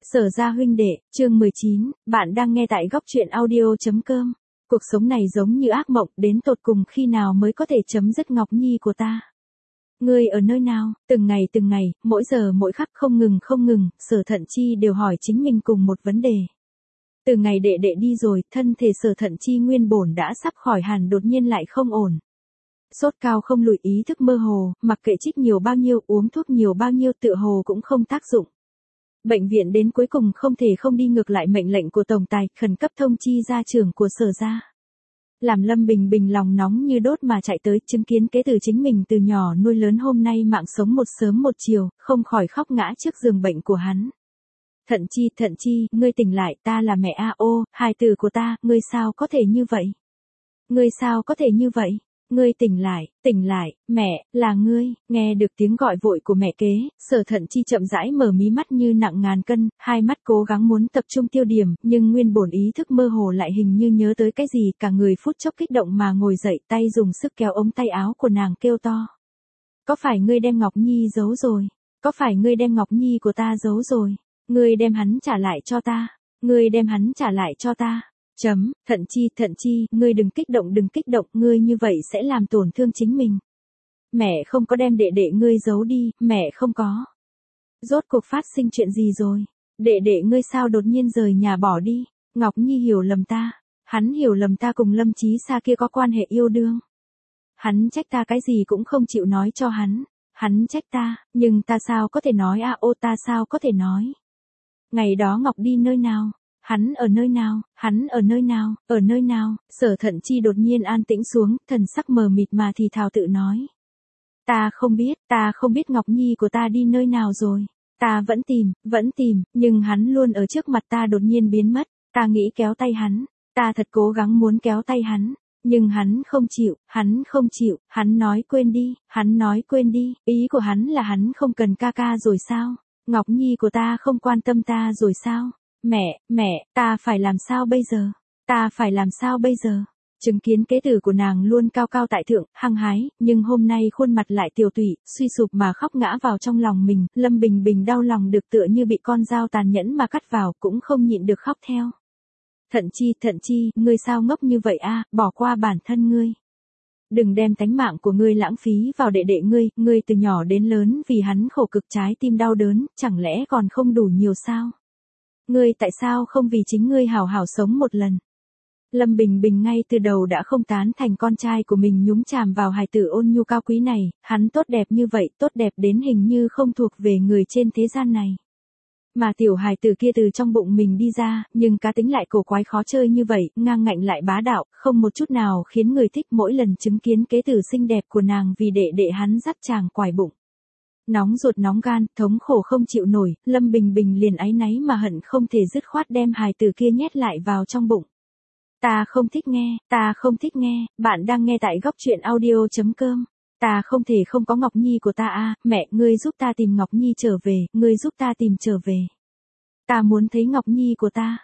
Sở Gia huynh đệ, chương 19, bạn đang nghe tại góc truyện audio.com. Cuộc sống này giống như ác mộng, đến tột cùng khi nào mới có thể chấm dứt Ngọc Nhi của ta? Ngươi ở nơi nào? Từng ngày, mỗi giờ mỗi khắc không ngừng, Sở Thận Chi đều hỏi chính mình cùng một vấn đề. Từ ngày đệ đệ đi rồi, thân thể Sở Thận Chi nguyên bổn đã sắp khỏi hẳn đột nhiên lại không ổn. Sốt cao không lùi, ý thức mơ hồ, mặc kệ trích nhiều bao nhiêu, uống thuốc nhiều bao nhiêu tựa hồ cũng không tác dụng. Bệnh viện đến cuối cùng không thể không đi ngược lại mệnh lệnh của tổng tài, khẩn cấp thông chi gia trưởng của Sở Gia. Làm Lâm Bình Bình lòng nóng như đốt mà chạy tới, chứng kiến kế từ chính mình từ nhỏ nuôi lớn hôm nay mạng sống một sớm một chiều, không khỏi khóc ngã trước giường bệnh của hắn. Thận Chi, ngươi tỉnh lại, ta là mẹ a. Ô, hài tử của ta, ngươi sao có thể như vậy? Ngươi sao có thể như vậy? Ngươi tỉnh lại, mẹ, là ngươi. Nghe được tiếng gọi vội của mẹ kế, Sở Thận Chi chậm rãi mở mí mắt như nặng ngàn cân, hai mắt cố gắng muốn tập trung tiêu điểm, nhưng nguyên bổn ý thức mơ hồ lại hình như nhớ tới cái gì, cả người phút chốc kích động mà ngồi dậy, tay dùng sức kéo ống tay áo của nàng kêu to. Có phải ngươi đem Ngọc Nhi giấu rồi? Có phải ngươi đem Ngọc Nhi của ta giấu rồi? Ngươi đem hắn trả lại cho ta. Ngươi đem hắn trả lại cho ta. Thận Chi, ngươi đừng kích động, ngươi như vậy sẽ làm tổn thương chính mình. Mẹ không có đem đệ đệ ngươi giấu đi, mẹ không có. Rốt cuộc phát sinh chuyện gì rồi? Đệ đệ ngươi sao đột nhiên rời nhà bỏ đi? Ngọc Nhi hiểu lầm ta. Hắn hiểu lầm ta cùng Lâm Chí Sa kia có quan hệ yêu đương. Hắn trách ta cái gì cũng không chịu nói cho hắn. Hắn trách ta, nhưng ta sao có thể nói ta sao có thể nói. Ngày đó Ngọc đi nơi nào? Hắn ở nơi nào? Sở Thận Chi đột nhiên an tĩnh xuống, thần sắc mờ mịt mà thì thào tự nói. Ta không biết Ngọc Nhi của ta đi nơi nào rồi. Ta vẫn tìm, nhưng hắn luôn ở trước mặt ta đột nhiên biến mất. Ta nghĩ kéo tay hắn, ta thật cố gắng muốn kéo tay hắn. Nhưng hắn không chịu, hắn nói quên đi, ý của hắn là hắn không cần ca ca rồi sao? Ngọc Nhi của ta không quan tâm ta rồi sao? Mẹ, ta phải làm sao bây giờ? Chứng kiến kế tử của nàng luôn cao cao tại thượng, hăng hái, nhưng hôm nay khuôn mặt lại tiều tụy, suy sụp mà khóc ngã vào trong lòng mình, Lâm Bình Bình đau lòng được tựa như bị con dao tàn nhẫn mà cắt vào, cũng không nhịn được khóc theo. Thận Chi, ngươi sao ngốc như vậy bỏ qua bản thân ngươi. Đừng đem tánh mạng của ngươi lãng phí vào đệ đệ ngươi từ nhỏ đến lớn vì hắn khổ cực trái tim đau đớn, chẳng lẽ còn không đủ nhiều sao? Ngươi tại sao không vì chính ngươi hảo hảo sống một lần? Lâm Bình Bình ngay từ đầu đã không tán thành con trai của mình nhúng chàm vào hài tử ôn nhu cao quý này, hắn tốt đẹp như vậy, tốt đẹp đến hình như không thuộc về người trên thế gian này. Mà tiểu hài tử kia từ trong bụng mình đi ra, nhưng cá tính lại cổ quái khó chơi như vậy, ngang ngạnh lại bá đạo, không một chút nào khiến người thích. Mỗi lần chứng kiến kế tử xinh đẹp của nàng vì đệ đệ hắn dắt chàng quải bụng. Nóng ruột nóng gan, thống khổ không chịu nổi, Lâm Bình Bình liền áy náy mà hận không thể dứt khoát đem hài tử kia nhét lại vào trong bụng. Ta không thích nghe, bạn đang nghe tại góc truyện audio.com. Ta không thể không có Ngọc Nhi của ta mẹ, ngươi giúp ta tìm Ngọc Nhi trở về, ngươi giúp ta tìm trở về. Ta muốn thấy Ngọc Nhi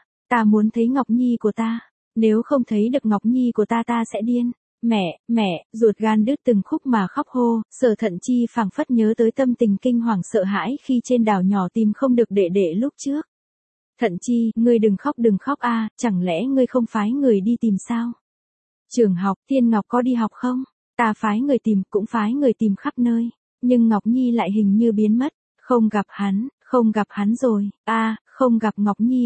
của ta, nếu không thấy được Ngọc Nhi của ta ta sẽ điên. Mẹ, ruột gan đứt từng khúc mà khóc hô, Sở Thận Chi phảng phất nhớ tới tâm tình kinh hoàng sợ hãi khi trên đảo nhỏ tìm không được đệ đệ lúc trước. Thận Chi, ngươi đừng khóc chẳng lẽ ngươi không phái người đi tìm sao? Trường học, Thiên Ngọc có đi học không? Ta phái người tìm, cũng phái người tìm khắp nơi, nhưng Ngọc Nhi lại hình như biến mất, không gặp hắn rồi, không gặp Ngọc Nhi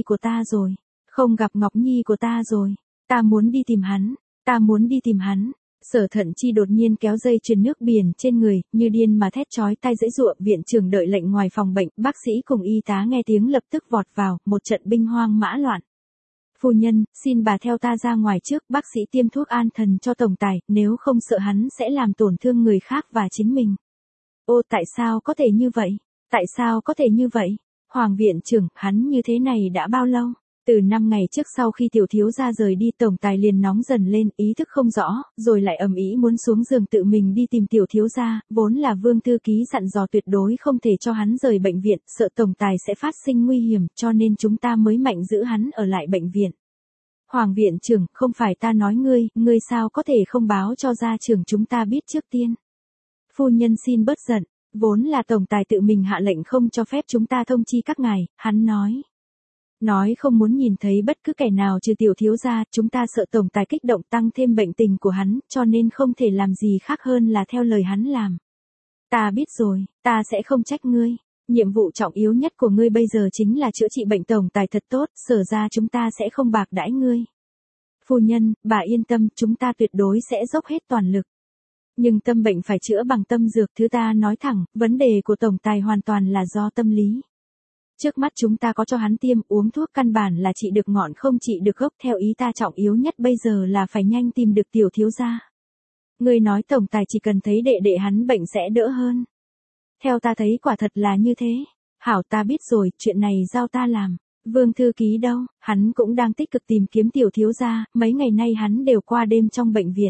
của ta rồi, ta muốn đi tìm hắn. Sở Thận Chi đột nhiên kéo dây chuyền nước biển trên người, như điên mà thét chói tai giãy giụa. Viện trưởng đợi lệnh ngoài phòng bệnh, bác sĩ cùng y tá nghe tiếng lập tức vọt vào, một trận binh hoang mã loạn. Phu nhân, xin bà theo ta ra ngoài trước, bác sĩ tiêm thuốc an thần cho tổng tài, nếu không sợ hắn sẽ làm tổn thương người khác và chính mình. Ô, tại sao có thể như vậy? Hoàng viện trưởng, hắn như thế này đã bao lâu? Từ 5 ngày trước sau khi tiểu thiếu gia rời đi, tổng tài liền nóng dần lên, ý thức không rõ, rồi lại ầm ĩ muốn xuống giường tự mình đi tìm tiểu thiếu gia, vốn là Vương thư ký dặn dò tuyệt đối không thể cho hắn rời bệnh viện, sợ tổng tài sẽ phát sinh nguy hiểm, cho nên chúng ta mới mạnh giữ hắn ở lại bệnh viện. Hoàng viện trưởng, không phải ta nói ngươi sao có thể không báo cho gia trưởng chúng ta biết trước tiên? Phu nhân xin bớt giận, vốn là tổng tài tự mình hạ lệnh không cho phép chúng ta thông chi các ngài, hắn nói. Nói không muốn nhìn thấy bất cứ kẻ nào trừ tiểu thiếu gia, chúng ta sợ tổng tài kích động tăng thêm bệnh tình của hắn, cho nên không thể làm gì khác hơn là theo lời hắn làm. Ta biết rồi, ta sẽ không trách ngươi. Nhiệm vụ trọng yếu nhất của ngươi bây giờ chính là chữa trị bệnh tổng tài thật tốt, Sở ra chúng ta sẽ không bạc đãi ngươi. Phu nhân, bà yên tâm, chúng ta tuyệt đối sẽ dốc hết toàn lực. Nhưng tâm bệnh phải chữa bằng tâm dược, thứ ta nói thẳng, vấn đề của tổng tài hoàn toàn là do tâm lý. Trước mắt chúng ta có cho hắn tiêm, uống thuốc căn bản là trị được ngọn không trị được gốc, theo ý ta trọng yếu nhất bây giờ là phải nhanh tìm được tiểu thiếu gia. Ngươi nói tổng tài chỉ cần thấy đệ đệ hắn bệnh sẽ đỡ hơn. Theo ta thấy quả thật là như thế. Hảo, ta biết rồi, chuyện này giao ta làm. Vương thư ký đâu, hắn cũng đang tích cực tìm kiếm tiểu thiếu gia, mấy ngày nay hắn đều qua đêm trong bệnh viện.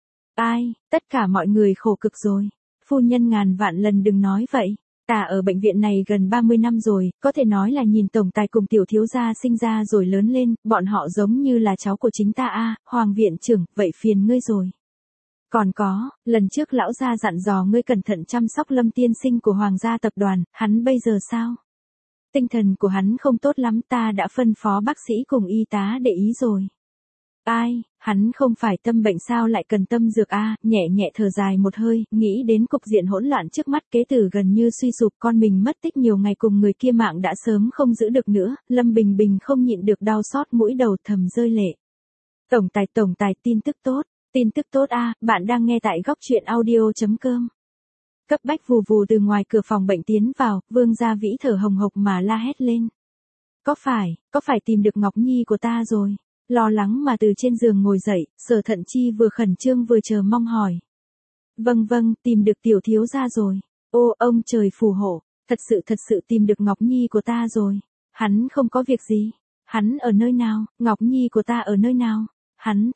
Ai, tất cả mọi người khổ cực rồi. Phu nhân ngàn vạn lần đừng nói vậy. Ta ở bệnh viện này gần 30 năm rồi, có thể nói là nhìn tổng tài cùng tiểu thiếu gia sinh ra rồi lớn lên, bọn họ giống như là cháu của chính ta a, Hoàng viện trưởng, vậy phiền ngươi rồi. Còn có, lần trước lão gia dặn dò ngươi cẩn thận chăm sóc Lâm tiên sinh của Hoàng gia tập đoàn, hắn bây giờ sao? Tinh thần của hắn không tốt lắm, ta đã phân phó bác sĩ cùng y tá để ý rồi. Ai, hắn không phải tâm bệnh sao lại cần tâm dược a, nhẹ nhẹ thở dài một hơi, nghĩ đến cục diện hỗn loạn trước mắt, kế tử gần như suy sụp, con mình mất tích nhiều ngày cùng người kia mạng đã sớm không giữ được nữa, Lâm Bình Bình không nhịn được đau xót mũi đầu thầm rơi lệ. Tổng tài, tin tức tốt a, bạn đang nghe tại góc truyện audio.com. Cấp bách vù vù từ ngoài cửa phòng bệnh tiến vào, Vương Gia Vĩ thở hồng hộc mà la hét lên. Có phải tìm được Ngọc Nhi của ta rồi? Lo lắng mà từ trên giường ngồi dậy, Sở Thận Chi vừa khẩn trương vừa chờ mong hỏi. Vâng, tìm được tiểu thiếu gia rồi. Ô, ông trời phù hộ, thật sự tìm được Ngọc Nhi của ta rồi. Hắn không có việc gì. Hắn ở nơi nào? Ngọc Nhi của ta ở nơi nào? Hắn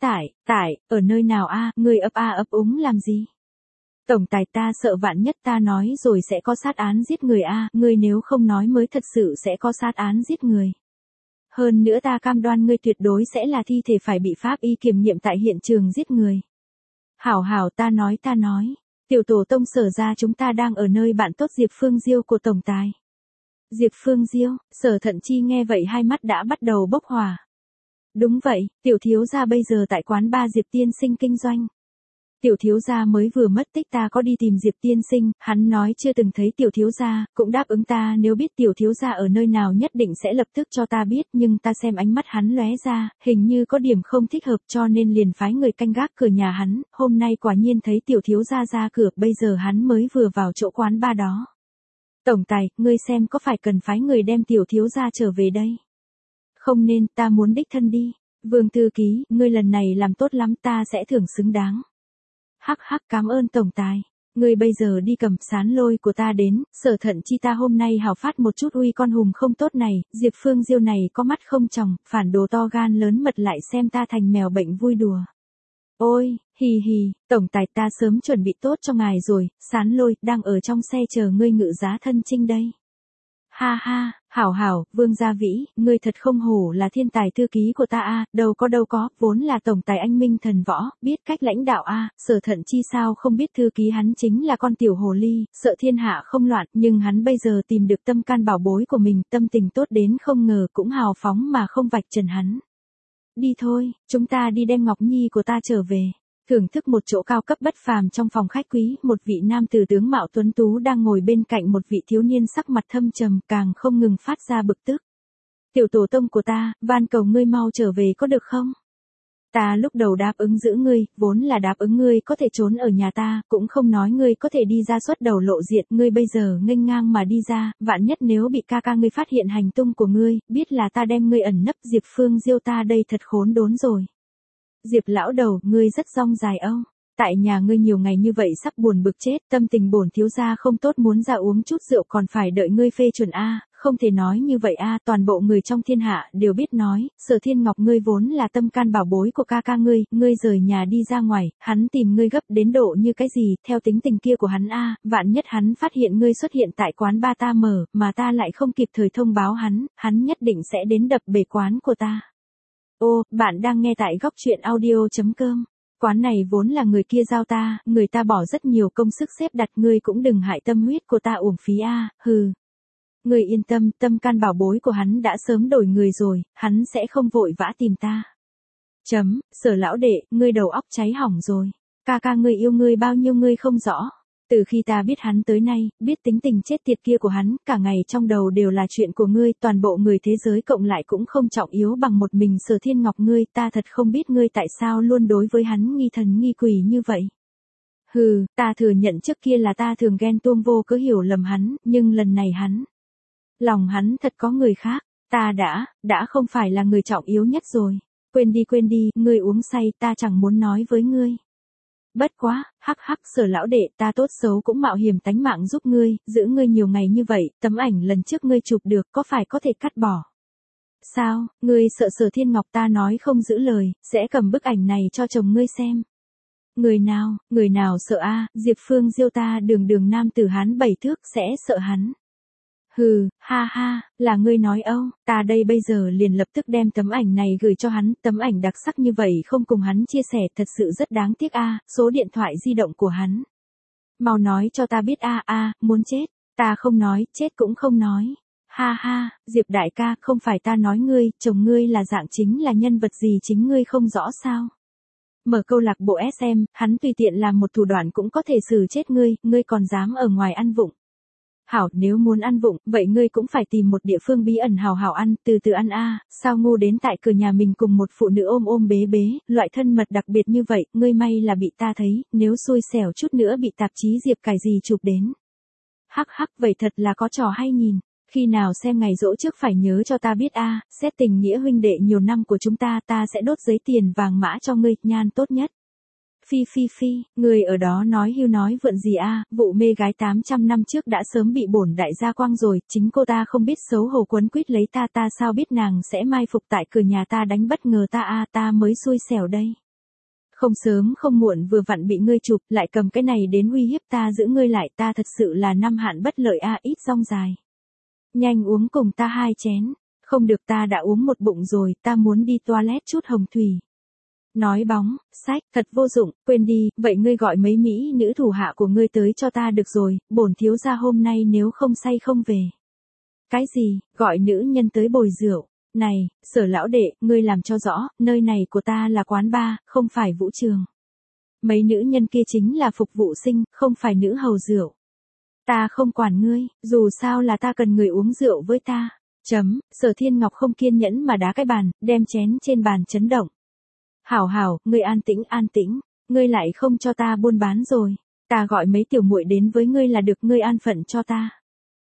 ở nơi nào a? Người ấp úng làm gì? Tổng tài, ta sợ vạn nhất ta nói rồi sẽ có sát án giết người a, ngươi nếu không nói mới thật sự sẽ có sát án giết người. Hơn nữa ta cam đoan ngươi tuyệt đối sẽ là thi thể phải bị pháp y kiểm nghiệm tại hiện trường giết người. Hảo, ta nói. Tiểu tổ tông Sở ra chúng ta đang ở nơi bạn tốt Diệp Phương Diêu của tổng tài. Diệp Phương Diêu, Sở Thận Chi nghe vậy hai mắt đã bắt đầu bốc hỏa. Đúng vậy, tiểu thiếu gia bây giờ tại quán bar Diệp tiên sinh kinh doanh. Tiểu thiếu gia mới vừa mất tích, ta có đi tìm Diệp tiên sinh, hắn nói chưa từng thấy tiểu thiếu gia, cũng đáp ứng ta nếu biết tiểu thiếu gia ở nơi nào nhất định sẽ lập tức cho ta biết, nhưng ta xem ánh mắt hắn lóe ra, hình như có điểm không thích hợp cho nên liền phái người canh gác cửa nhà hắn, hôm nay quả nhiên thấy tiểu thiếu gia ra cửa, bây giờ hắn mới vừa vào chỗ quán bar đó. Tổng tài, ngươi xem có phải cần phái người đem tiểu thiếu gia trở về đây? Không nên, ta muốn đích thân đi. Vương thư ký, ngươi lần này làm tốt lắm, ta sẽ thưởng xứng đáng. Hắc, cảm ơn tổng tài. Ngươi bây giờ đi cầm sán lôi của ta đến, Sở Thận Chi ta hôm nay hào phát một chút uy con hùm không tốt này, Diệp Phương Diêu này có mắt không tròng, phản đồ to gan lớn mật lại xem ta thành mèo bệnh vui đùa. Ôi, hì, tổng tài, ta sớm chuẩn bị tốt cho ngài rồi, sán lôi, đang ở trong xe chờ ngươi ngự giá thân chinh đây. Ha, hảo, Vương Gia Vĩ, ngươi thật không hổ là thiên tài thư ký của ta a, đâu có, vốn là tổng tài anh minh thần võ, biết cách lãnh đạo a, Sở Thận Chi sao không biết thư ký hắn chính là con tiểu hồ ly, sợ thiên hạ không loạn, nhưng hắn bây giờ tìm được tâm can bảo bối của mình, tâm tình tốt đến không ngờ cũng hào phóng mà không vạch trần hắn. Đi thôi, chúng ta đi đem Ngọc Nhi của ta trở về. Thưởng thức một chỗ cao cấp bất phàm trong phòng khách quý, một vị nam tử tướng mạo tuấn tú đang ngồi bên cạnh một vị thiếu niên sắc mặt thâm trầm, càng không ngừng phát ra bực tức. Tiểu tổ tông của ta, van cầu ngươi mau trở về có được không? Ta lúc đầu đáp ứng giữ ngươi, vốn là đáp ứng ngươi có thể trốn ở nhà ta, cũng không nói ngươi có thể đi ra xuất đầu lộ diện, ngươi bây giờ nghênh ngang mà đi ra, vạn nhất nếu bị ca ngươi phát hiện hành tung của ngươi, biết là ta đem ngươi ẩn nấp, Diệp Phương Diêu ta đây thật khốn đốn rồi. Diệp lão đầu, ngươi rất rong dài âu. Tại nhà ngươi nhiều ngày như vậy sắp buồn bực chết, tâm tình bổn thiếu gia không tốt muốn ra uống chút rượu còn phải đợi ngươi phê chuẩn a, không thể nói như vậy a, toàn bộ người trong thiên hạ đều biết nói, Sở Thiên Ngọc ngươi vốn là tâm can bảo bối của ca ngươi rời nhà đi ra ngoài, hắn tìm ngươi gấp đến độ như cái gì, theo tính tình kia của hắn a, vạn nhất hắn phát hiện ngươi xuất hiện tại quán ba ta mở, mà ta lại không kịp thời thông báo hắn nhất định sẽ đến đập bể quán của ta. Ô, bạn đang nghe tại góc truyện audio.com. Quán này vốn là người kia giao ta, người ta bỏ rất nhiều công sức xếp đặt, ngươi cũng đừng hại tâm huyết của ta uổng phí a, hừ. Ngươi yên tâm, tâm can bảo bối của hắn đã sớm đổi người rồi, hắn sẽ không vội vã tìm ta. Sở lão đệ, ngươi đầu óc cháy hỏng rồi. Ca ca ngươi yêu ngươi bao nhiêu ngươi không rõ. Từ khi ta biết hắn tới nay, biết tính tình chết tiệt kia của hắn, cả ngày trong đầu đều là chuyện của ngươi, toàn bộ người thế giới cộng lại cũng không trọng yếu bằng một mình Sở Thiên Ngọc ngươi, ta thật không biết ngươi tại sao luôn đối với hắn nghi thần nghi quỷ như vậy. Hừ, ta thừa nhận trước kia là ta thường ghen tuông vô cớ hiểu lầm hắn, nhưng lần này lòng hắn thật có người khác, ta đã không phải là người trọng yếu nhất rồi. Quên đi, ngươi uống say, ta chẳng muốn nói với ngươi. Bất quá, hắc Sở lão đệ, ta tốt xấu cũng mạo hiểm tánh mạng giúp ngươi, giữ ngươi nhiều ngày như vậy, tấm ảnh lần trước ngươi chụp được có phải có thể cắt bỏ? Sao, ngươi sợ Sở Thiên Ngọc ta nói không giữ lời, sẽ cầm bức ảnh này cho chồng ngươi xem. Người nào sợ a? Diệp Phương Diêu ta đường nam tử Hán 7 thước sẽ sợ hắn. Hừ, ha, là ngươi nói âu, ta đây bây giờ liền lập tức đem tấm ảnh này gửi cho hắn, tấm ảnh đặc sắc như vậy không cùng hắn chia sẻ thật sự rất đáng tiếc a, số điện thoại di động của hắn. Mau nói cho ta biết a, muốn chết, ta không nói, chết cũng không nói. Ha, Diệp đại ca, không phải ta nói ngươi, chồng ngươi là dạng chính là nhân vật gì chính ngươi không rõ sao. Mở câu lạc bộ SM, hắn tùy tiện làm một thủ đoạn cũng có thể xử chết ngươi còn dám ở ngoài ăn vụng. Hảo, nếu muốn ăn vụng, vậy ngươi cũng phải tìm một địa phương bí ẩn hảo ăn, từ từ ăn a, sao ngu đến tại cửa nhà mình cùng một phụ nữ ôm bế, loại thân mật đặc biệt như vậy, ngươi may là bị ta thấy, nếu xui xẻo chút nữa bị tạp chí Diệp cải gì chụp đến. Hắc, vậy thật là có trò hay nhìn, khi nào xem ngày giỗ trước phải nhớ cho ta biết a, xét tình nghĩa huynh đệ nhiều năm của chúng ta sẽ đốt giấy tiền vàng mã cho ngươi, nhan tốt nhất. Phi, người ở đó nói hưu nói vượn gì a, vụ mê gái 800 năm trước đã sớm bị bổn đại gia quang rồi, chính cô ta không biết xấu hổ quấn quýt lấy ta sao biết nàng sẽ mai phục tại cửa nhà ta đánh bất ngờ ta a, ta mới xui xẻo đây. Không sớm không muộn vừa vặn bị ngươi chụp, lại cầm cái này đến uy hiếp ta giữ ngươi lại, ta thật sự là năm hạn bất lợi a, ít rong dài. Nhanh uống cùng ta 2 chén, không được ta đã uống một bụng rồi, ta muốn đi toilet chút hồng thủy. Nói bóng, sách, thật vô dụng, quên đi, vậy ngươi gọi mấy mỹ nữ thủ hạ của ngươi tới cho ta được rồi, bổn thiếu gia hôm nay nếu không say không về. Cái gì, gọi nữ nhân tới bồi rượu, này, Sở lão đệ, ngươi làm cho rõ, nơi này của ta là quán bar, không phải vũ trường. Mấy nữ nhân kia chính là phục vụ sinh, không phải nữ hầu rượu. Ta không quản ngươi, dù sao là ta cần người uống rượu với ta. Sở Thiên Ngọc không kiên nhẫn mà đá cái bàn, đem chén trên bàn chấn động. Hảo, ngươi an tĩnh, ngươi lại không cho ta buôn bán rồi, ta gọi mấy tiểu muội đến với ngươi là được, ngươi an phận cho ta.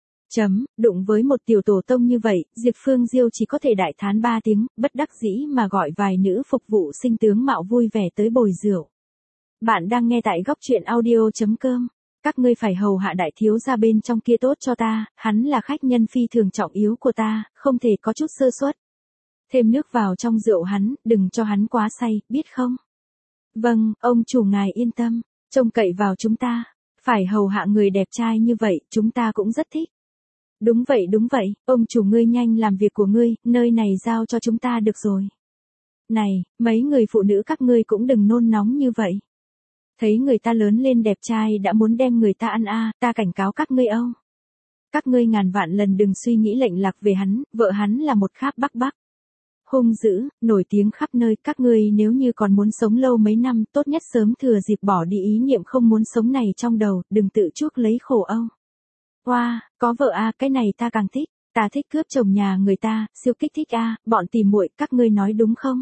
Đụng với một tiểu tổ tông như vậy, Diệp Phương Diêu chỉ có thể đại thán 3 tiếng, bất đắc dĩ mà gọi vài nữ phục vụ sinh tướng mạo vui vẻ tới bồi rượu. Bạn đang nghe tại góc truyện audio.com. Các ngươi phải hầu hạ đại thiếu gia bên trong kia tốt cho ta, hắn là khách nhân phi thường trọng yếu của ta, không thể có chút sơ suất. Thêm nước vào trong rượu hắn, đừng cho hắn quá say, biết không? Vâng, ông chủ ngài yên tâm, trông cậy vào chúng ta, phải hầu hạ người đẹp trai như vậy, chúng ta cũng rất thích. Đúng vậy, ông chủ ngươi nhanh làm việc của ngươi, nơi này giao cho chúng ta được rồi. Này, mấy người phụ nữ các ngươi cũng đừng nôn nóng như vậy. Thấy người ta lớn lên đẹp trai đã muốn đem người ta ăn a, ta cảnh cáo các ngươi âu. Các ngươi ngàn vạn lần đừng suy nghĩ lệnh lạc về hắn, vợ hắn là một kháp bắc. Hung dữ, nổi tiếng khắp nơi, các ngươi nếu như còn muốn sống lâu mấy năm, tốt nhất sớm thừa dịp bỏ đi ý niệm không muốn sống này trong đầu, đừng tự chuốc lấy khổ âu. Wow, có vợ a, cái này ta càng thích, ta thích cướp chồng nhà người ta, siêu kích thích a, bọn tìm muội, các ngươi nói đúng không?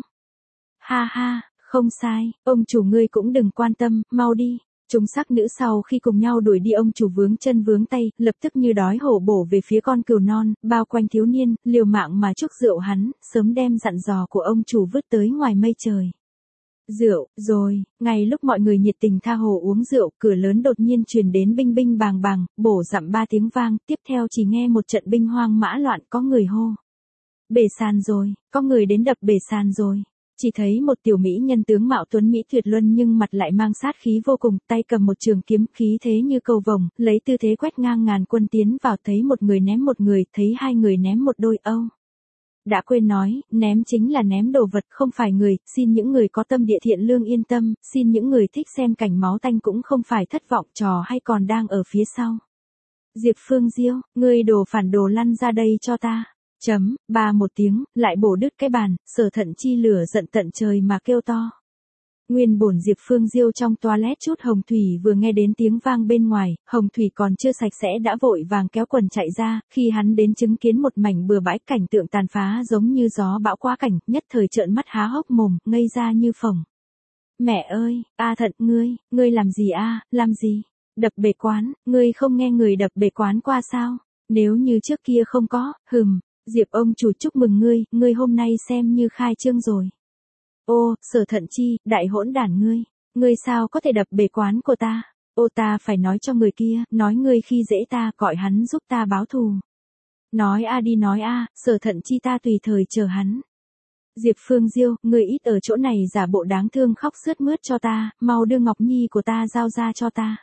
Ha, không sai, ông chủ ngươi cũng đừng quan tâm, mau đi. Chúng sắc nữ sau khi cùng nhau đuổi đi ông chủ vướng chân vướng tay, lập tức như đói hổ bổ về phía con cừu non, bao quanh thiếu niên, liều mạng mà chuốc rượu hắn, sớm đem dặn dò của ông chủ vứt tới ngoài mây trời. Rượu, rồi, ngay lúc mọi người nhiệt tình tha hồ uống rượu, cửa lớn đột nhiên truyền đến binh binh bàng bàng, bổ dặm 3 tiếng vang, tiếp theo chỉ nghe một trận binh hoang mã loạn, có người hô. Bể sàn rồi, có người đến đập bể sàn rồi. Chỉ thấy một tiểu mỹ nhân tướng mạo tuấn mỹ tuyệt luân nhưng mặt lại mang sát khí vô cùng, tay cầm một trường kiếm, khí thế như cầu vồng, lấy tư thế quét ngang ngàn quân tiến vào, thấy một người ném một người, thấy 2 người ném một đôi âu. Đã quên nói, ném chính là ném đồ vật không phải người, xin những người có tâm địa thiện lương yên tâm, xin những người thích xem cảnh máu tanh cũng không phải thất vọng, trò hay còn đang ở phía sau. Diệp Phương Diêu, ngươi đồ phản đồ lăn ra đây cho ta. Ba một tiếng, lại bổ đứt cái bàn, Sở Thận Chi lửa giận tận trời mà kêu to. Nguyên bổn Diệp Phương Diêu trong toilet chút Hồng Thủy vừa nghe đến tiếng vang bên ngoài, Hồng Thủy còn chưa sạch sẽ đã vội vàng kéo quần chạy ra, khi hắn đến chứng kiến một mảnh bừa bãi cảnh tượng tàn phá giống như gió bão quá cảnh, nhất thời trợn mắt há hốc mồm, ngây ra như phồng. Mẹ ơi, A Thận ngươi làm gì a, làm gì? Đập bể quán, ngươi không nghe người đập bể quán qua sao? Nếu như trước kia không có, Diệp ông chủ chúc mừng ngươi hôm nay xem như khai trương rồi. Ô, Sở Thận Chi, đại hỗn đản ngươi sao có thể đập bể quán của ta? Ô ta phải nói cho người kia, nói ngươi khi dễ ta, gọi hắn giúp ta báo thù. Nói a đi nói a, Sở Thận Chi ta tùy thời chờ hắn. Diệp Phương Diêu, ngươi ít ở chỗ này giả bộ đáng thương khóc sướt mướt cho ta, mau đưa Ngọc Nhi của ta giao ra cho ta.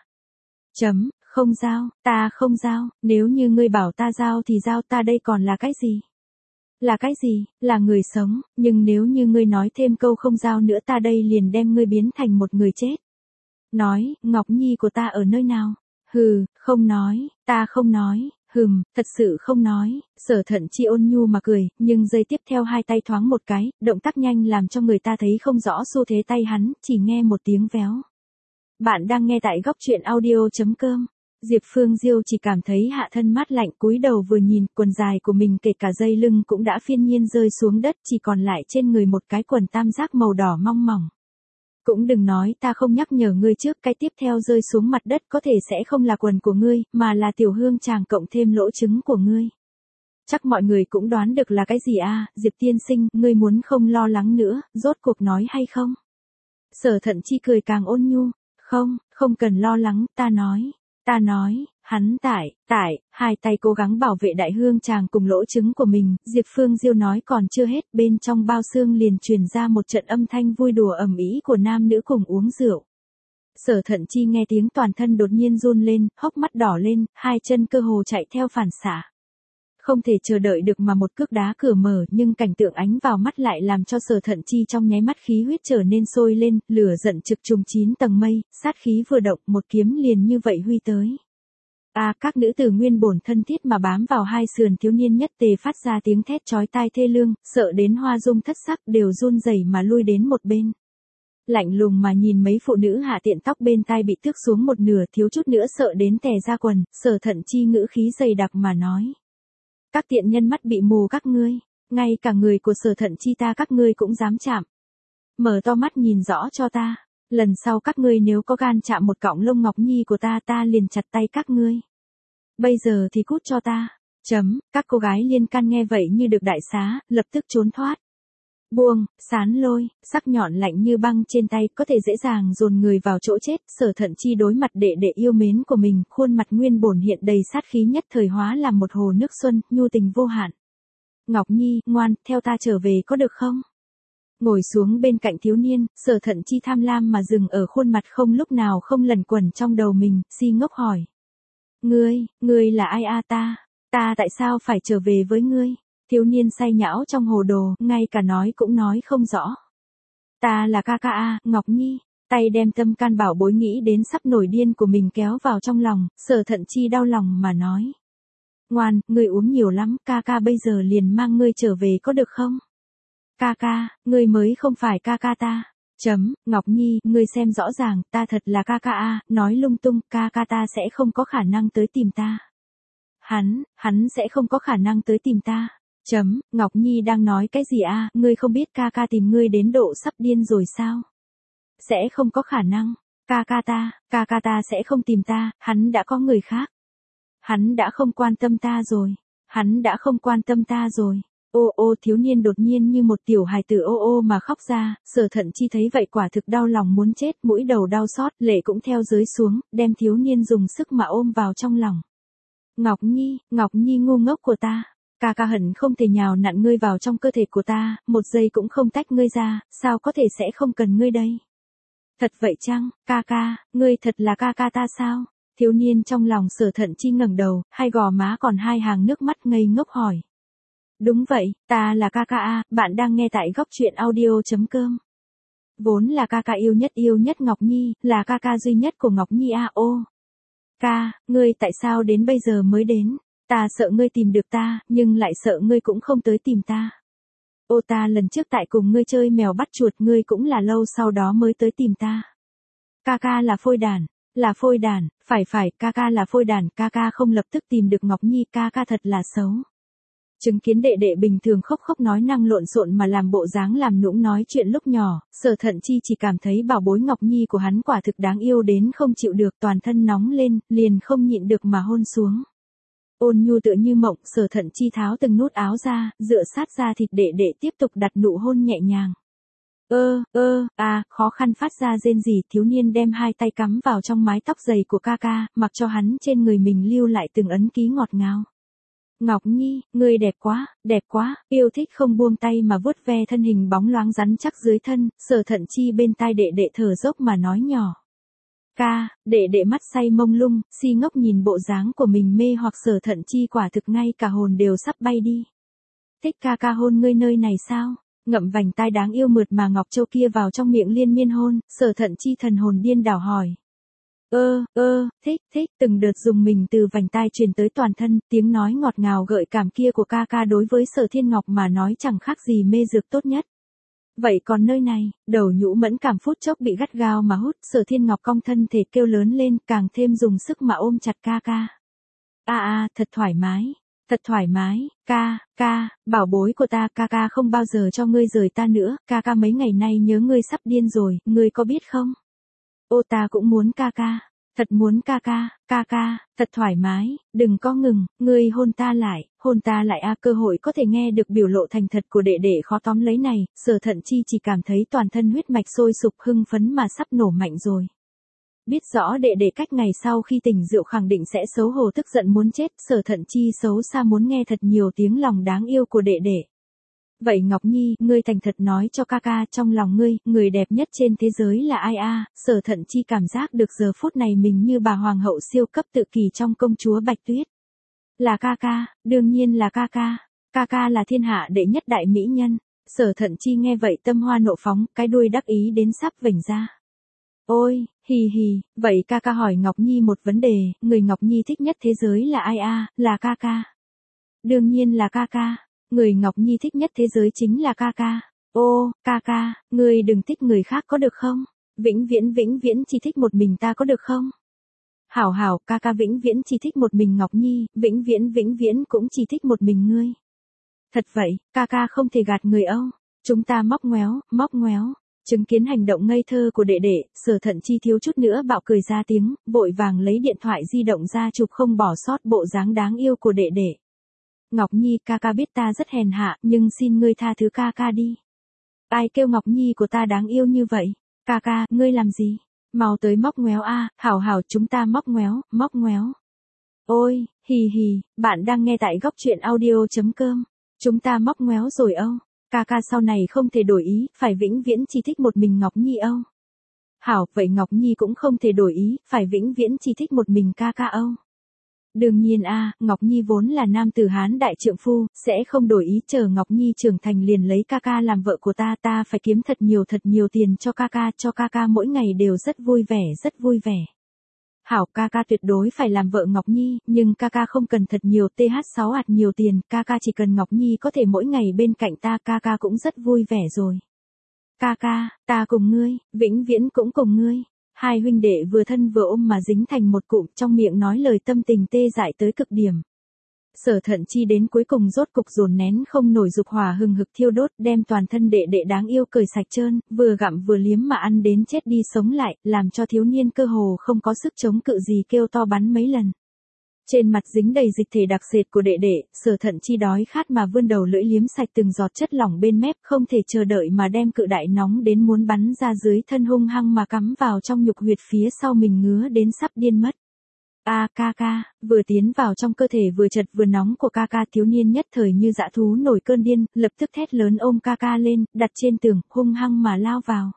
Không giao, ta không giao, nếu như ngươi bảo ta giao thì giao, ta đây còn là cái gì? Là cái gì? Là người sống, nhưng nếu như ngươi nói thêm câu không giao nữa ta đây liền đem ngươi biến thành một người chết. Nói, Ngọc Nhi của ta ở nơi nào? Không nói, ta không nói, thật sự không nói. Sở Thận Chi ôn nhu mà cười, nhưng giây tiếp theo hai tay thoáng một cái, động tác nhanh làm cho người ta thấy không rõ xu thế tay hắn, chỉ nghe một tiếng véo. Bạn đang nghe tại góc truyện audio.com. Diệp Phương Diêu chỉ cảm thấy hạ thân mát lạnh, cúi đầu vừa nhìn, quần dài của mình kể cả dây lưng cũng đã phiên nhiên rơi xuống đất, chỉ còn lại trên người một cái quần tam giác màu đỏ mong mỏng. Cũng đừng nói ta không nhắc nhở ngươi trước, cái tiếp theo rơi xuống mặt đất có thể sẽ không là quần của ngươi, mà là tiểu hương tràng cộng thêm lỗ trứng của ngươi. Chắc mọi người cũng đoán được là cái gì a, Diệp tiên sinh, ngươi muốn không lo lắng nữa, rốt cuộc nói hay không? Sở Thận Chi cười càng ôn nhu, không cần lo lắng, ta nói, hắn hai tay cố gắng bảo vệ đại hương tràng cùng lỗ trứng của mình, Diệp Phương Diêu nói còn chưa hết, bên trong bao xương liền truyền ra một trận âm thanh vui đùa ầm ĩ của nam nữ cùng uống rượu. Sở Thận Chi nghe tiếng toàn thân đột nhiên run lên, hốc mắt đỏ lên, hai chân cơ hồ chạy theo phản xạ. Không thể chờ đợi được mà một cước đá cửa mở, nhưng cảnh tượng ánh vào mắt lại làm cho Sở Thận Chi trong nháy mắt khí huyết trở nên sôi lên, lửa giận trực trùng 9 tầng mây, sát khí vừa động, một kiếm liền như vậy huy tới. Các nữ tử nguyên bổn thân thiết mà bám vào hai sườn thiếu niên nhất tề phát ra tiếng thét chói tai thê lương, sợ đến hoa dung thất sắc đều run rẩy mà lui đến một bên. Lạnh lùng mà nhìn mấy phụ nữ hạ tiện tóc bên tai bị tước xuống một nửa, thiếu chút nữa sợ đến tè ra quần, Sở Thận Chi ngữ khí dày đặc mà nói. Các tiện nhân mắt bị mù các ngươi, ngay cả người của Sở Thận Chi ta các ngươi cũng dám chạm. Mở to mắt nhìn rõ cho ta, lần sau các ngươi nếu có gan chạm một cọng lông Ngọc Nhi của ta liền chặt tay các ngươi. Bây giờ thì cút cho ta. Các cô gái liên can nghe vậy như được đại xá, lập tức trốn thoát. Buông, sán lôi, sắc nhọn lạnh như băng trên tay có thể dễ dàng dồn người vào chỗ chết. Sở Thận Chi đối mặt đệ đệ yêu mến của mình, khuôn mặt nguyên bổn hiện đầy sát khí nhất thời hóa làm một hồ nước xuân, nhu tình vô hạn. Ngọc Nhi, ngoan, theo ta trở về có được không? Ngồi xuống bên cạnh thiếu niên, Sở Thận Chi tham lam mà dừng ở khuôn mặt không lúc nào không lẩn quẩn trong đầu mình, si ngốc hỏi. Ngươi là ai ta tại sao phải trở về với ngươi? Thiếu niên say nhão trong hồ đồ, ngay cả nói cũng nói không rõ. Ta là ca Ngọc Nhi, tay đem tâm can bảo bối nghĩ đến sắp nổi điên của mình kéo vào trong lòng, Sở Thận Chi đau lòng mà nói. Ngoan, ngươi uống nhiều lắm, ca bây giờ liền mang ngươi trở về có được không? Ca, ngươi mới không phải ca ta. Ngọc Nhi, ngươi xem rõ ràng, ta thật là ca, nói lung tung, ca ta sẽ không có khả năng tới tìm ta. Hắn sẽ không có khả năng tới tìm ta. Ngọc Nhi đang nói cái gì ngươi không biết ca tìm ngươi đến độ sắp điên rồi sao? Sẽ không có khả năng, ca ta sẽ không tìm ta, hắn đã có người khác. Hắn đã không quan tâm ta rồi. Ô thiếu niên đột nhiên như một tiểu hài tử ô mà khóc ra, Sở Thận Chi thấy vậy quả thực đau lòng muốn chết, mũi đầu đau xót, lệ cũng theo dưới xuống, đem thiếu niên dùng sức mà ôm vào trong lòng. Ngọc Nhi ngu ngốc của ta. Ca hận không thể nhào nặn ngươi vào trong cơ thể của ta, một giây cũng không tách ngươi ra, sao có thể sẽ không cần ngươi đây? Thật vậy chăng, ca, ngươi thật là ca ta sao? Thiếu niên trong lòng Sở Thận Chi ngẩng đầu, hai gò má còn hai hàng nước mắt ngây ngốc hỏi. Đúng vậy, ta là ca, bạn đang nghe tại góc truyện audio.com. Vốn là ca yêu nhất Ngọc Nhi, là ca duy nhất của Ngọc Nhi ô. Ca, ngươi tại sao đến bây giờ mới đến? Ta sợ ngươi tìm được ta, nhưng lại sợ ngươi cũng không tới tìm ta. Ô ta lần trước tại cùng ngươi chơi mèo bắt chuột ngươi cũng là lâu sau đó mới tới tìm ta. Ca ca là phôi đàn, phải, ca ca là phôi đàn, ca ca không lập tức tìm được Ngọc Nhi, ca ca thật là xấu. Chứng kiến đệ đệ bình thường khóc khóc nói năng lộn xộn mà làm bộ dáng làm nũng nói chuyện lúc nhỏ, Sở Thận Chi chỉ cảm thấy bảo bối Ngọc Nhi của hắn quả thực đáng yêu đến không chịu được, toàn thân nóng lên, liền không nhịn được mà hôn xuống. Ôn nhu tựa như mộng, Sở Thận Chi tháo từng nút áo ra, dựa sát ra thịt đệ đệ tiếp tục đặt nụ hôn nhẹ nhàng. Khó khăn phát ra rên rỉ, thiếu niên đem hai tay cắm vào trong mái tóc dày của ca ca, mặc cho hắn trên người mình lưu lại từng ấn ký ngọt ngào. Ngọc Nhi, ngươi đẹp quá, yêu thích không buông tay mà vuốt ve thân hình bóng loáng rắn chắc dưới thân, Sở Thận Chi bên tai đệ đệ thở dốc mà nói nhỏ. Ca, đệ đệ mắt say mông lung, si ngốc nhìn bộ dáng của mình mê hoặc Sở Thận Chi quả thực ngay cả hồn đều sắp bay đi. Thích ca ca hôn ngươi nơi này sao? Ngậm vành tai đáng yêu mượt mà Ngọc Châu kia vào trong miệng liên miên hôn, Sở Thận Chi thần hồn điên đảo hỏi. Thích, từng đợt dùng mình từ vành tai truyền tới toàn thân, tiếng nói ngọt ngào gợi cảm kia của ca ca đối với Sở Thiên Ngọc mà nói chẳng khác gì mê dược tốt nhất. Vậy còn nơi này, đầu nhũ mẫn cảm phút chốc bị gắt gao mà hút, Sở Thiên Ngọc cong thân thể kêu lớn lên, càng thêm dùng sức mà ôm chặt ca ca. Thật thoải mái, ca, bảo bối của ta, ca ca không bao giờ cho ngươi rời ta nữa, ca ca mấy ngày nay nhớ ngươi sắp điên rồi, ngươi có biết không? Ô ta cũng muốn ca ca, thật muốn ca ca, thật thoải mái, đừng có ngừng, ngươi hôn ta lại, cơ hội có thể nghe được biểu lộ thành thật của đệ đệ khó tóm lấy này, Sở Thận Chi chỉ cảm thấy toàn thân huyết mạch sôi sục hưng phấn mà sắp nổ mạnh rồi. Biết rõ đệ đệ cách ngày sau khi tỉnh rượu khẳng định sẽ xấu hổ tức giận muốn chết, Sở Thận Chi xấu xa muốn nghe thật nhiều tiếng lòng đáng yêu của đệ đệ. Vậy Ngọc Nhi, ngươi thành thật nói cho ca ca, trong lòng ngươi, người đẹp nhất trên thế giới là ai a? Sở Thận Chi cảm giác được giờ phút này mình như bà hoàng hậu siêu cấp tự kỷ trong công chúa Bạch Tuyết. Là ca ca, đương nhiên là ca ca là thiên hạ đệ nhất đại mỹ nhân. Sở Thận Chi nghe vậy tâm hoa nộ phóng, cái đuôi đắc ý đến sắp vểnh ra. Ôi, hì, vậy ca ca hỏi Ngọc Nhi một vấn đề, người Ngọc Nhi thích nhất thế giới là ai a? Là ca ca. Đương nhiên là ca ca. Người Ngọc Nhi thích nhất thế giới chính là ca ca. Ô, ca ca, ngươi đừng thích người khác có được không? Vĩnh viễn chỉ thích một mình ta có được không? Hảo, ca ca vĩnh viễn chỉ thích một mình Ngọc Nhi, vĩnh viễn cũng chỉ thích một mình ngươi. Thật vậy, ca ca không thể gạt người Âu. Chúng ta móc ngoéo. Chứng kiến hành động ngây thơ của đệ đệ, Sở Thận Chi thiếu chút nữa bạo cười ra tiếng, vội vàng lấy điện thoại di động ra chụp không bỏ sót bộ dáng đáng yêu của đệ đệ. Ngọc Nhi, ca ca biết ta rất hèn hạ, nhưng xin ngươi tha thứ ca ca đi. Ai kêu Ngọc Nhi của ta đáng yêu như vậy? Ca ca, ngươi làm gì? Mau tới móc ngoéo a, hảo chúng ta móc ngoéo. Ôi, hì, bạn đang nghe tại góc truyện audio.com. Chúng ta móc ngoéo rồi Âu. Ca ca sau này không thể đổi ý, phải vĩnh viễn chỉ thích một mình Ngọc Nhi Âu. Hảo, vậy Ngọc Nhi cũng không thể đổi ý, phải vĩnh viễn chỉ thích một mình ca ca Âu. Đương nhiên Ngọc Nhi vốn là nam tử Hán đại trượng phu, sẽ không đổi ý, chờ Ngọc Nhi trưởng thành liền lấy ca ca làm vợ của ta phải kiếm thật nhiều tiền cho ca ca mỗi ngày đều rất vui vẻ. Hảo, ca ca tuyệt đối phải làm vợ Ngọc Nhi, nhưng ca ca không cần thật nhiều TH6 ạt nhiều tiền, ca ca chỉ cần Ngọc Nhi có thể mỗi ngày bên cạnh ta, ca ca cũng rất vui vẻ rồi. Ca ca, ta cùng ngươi, vĩnh viễn cũng cùng ngươi. Hai huynh đệ vừa thân vừa ôm mà dính thành một cụm, trong miệng nói lời tâm tình tê dại tới cực điểm. Sở Thận Chi đến cuối cùng rốt cục dồn nén không nổi dục hỏa hừng hực thiêu đốt, đem toàn thân đệ đệ đáng yêu cởi sạch trơn, vừa gặm vừa liếm mà ăn đến chết đi sống lại, làm cho thiếu niên cơ hồ không có sức chống cự gì, kêu to bắn mấy lần. Trên mặt dính đầy dịch thể đặc sệt của đệ đệ, Sở Thận Chi đói khát mà vươn đầu lưỡi liếm sạch từng giọt chất lỏng bên mép, không thể chờ đợi mà đem cự đại nóng đến muốn bắn ra dưới thân hung hăng mà cắm vào trong nhục huyệt phía sau mình, ngứa đến sắp điên mất. Ca ca, vừa tiến vào trong cơ thể vừa chật vừa nóng của ca ca, thiếu niên nhất thời như dã thú nổi cơn điên, lập tức thét lớn ôm ca ca lên, đặt trên tường, hung hăng mà lao vào.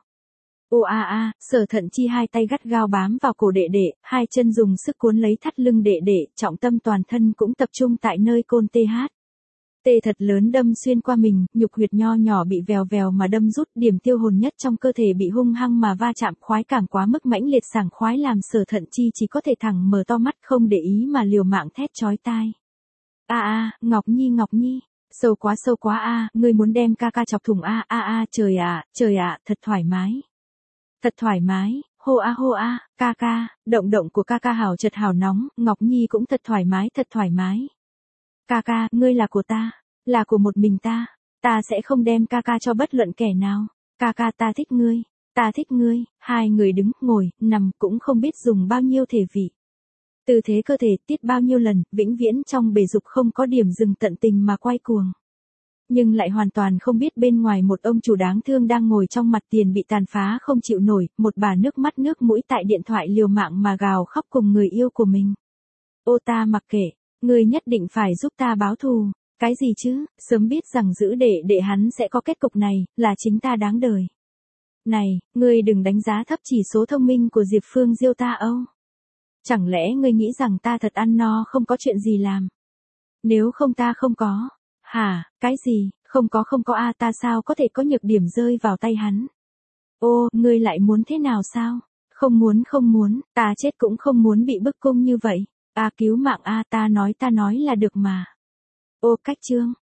Sở Thận Chi hai tay gắt gao bám vào cổ đệ đệ, hai chân dùng sức cuốn lấy thắt lưng đệ đệ, trọng tâm toàn thân cũng tập trung tại nơi côn TH. Tê thật lớn đâm xuyên qua mình, nhục huyệt nho nhỏ bị vèo vèo mà đâm rút, điểm tiêu hồn nhất trong cơ thể bị hung hăng mà va chạm, khoái cảm quá mức mãnh liệt sảng khoái làm Sở Thận Chi chỉ có thể thẳng mở to mắt không để ý mà liều mạng thét chói tai. Ngọc Nhi, sâu quá ngươi muốn đem ca ca chọc thủng trời ạ, thật thoải mái, hô ca ca, động của ca ca hào chật hào nóng, Ngọc Nhi cũng thật thoải mái. Ca ca, ngươi là của ta, là của một mình ta sẽ không đem ca ca cho bất luận kẻ nào. Ca ca ta thích ngươi, hai người đứng, ngồi, nằm cũng không biết dùng bao nhiêu thể vị. Tư thế cơ thể tiết bao nhiêu lần, vĩnh viễn trong bể dục không có điểm dừng tận tình mà quay cuồng. Nhưng lại hoàn toàn không biết bên ngoài một ông chủ đáng thương đang ngồi trong mặt tiền bị tàn phá không chịu nổi, một bà nước mắt nước mũi tại điện thoại liều mạng mà gào khóc cùng người yêu của mình. Ô ta mặc kệ, ngươi nhất định phải giúp ta báo thù. Cái gì chứ, sớm biết rằng giữ để hắn sẽ có kết cục này, là chính ta đáng đời. Này, ngươi đừng đánh giá thấp chỉ số thông minh của Diệp Phương Diêu ta âu. Chẳng lẽ ngươi nghĩ rằng ta thật ăn no không có chuyện gì làm? Nếu không ta không có. Hả, cái gì, không có ta sao có thể có nhược điểm rơi vào tay hắn? Ô, ngươi lại muốn thế nào sao? Không muốn, ta chết cũng không muốn bị bức cung như vậy. Cứu mạng ta nói là được mà. Ô cách chương.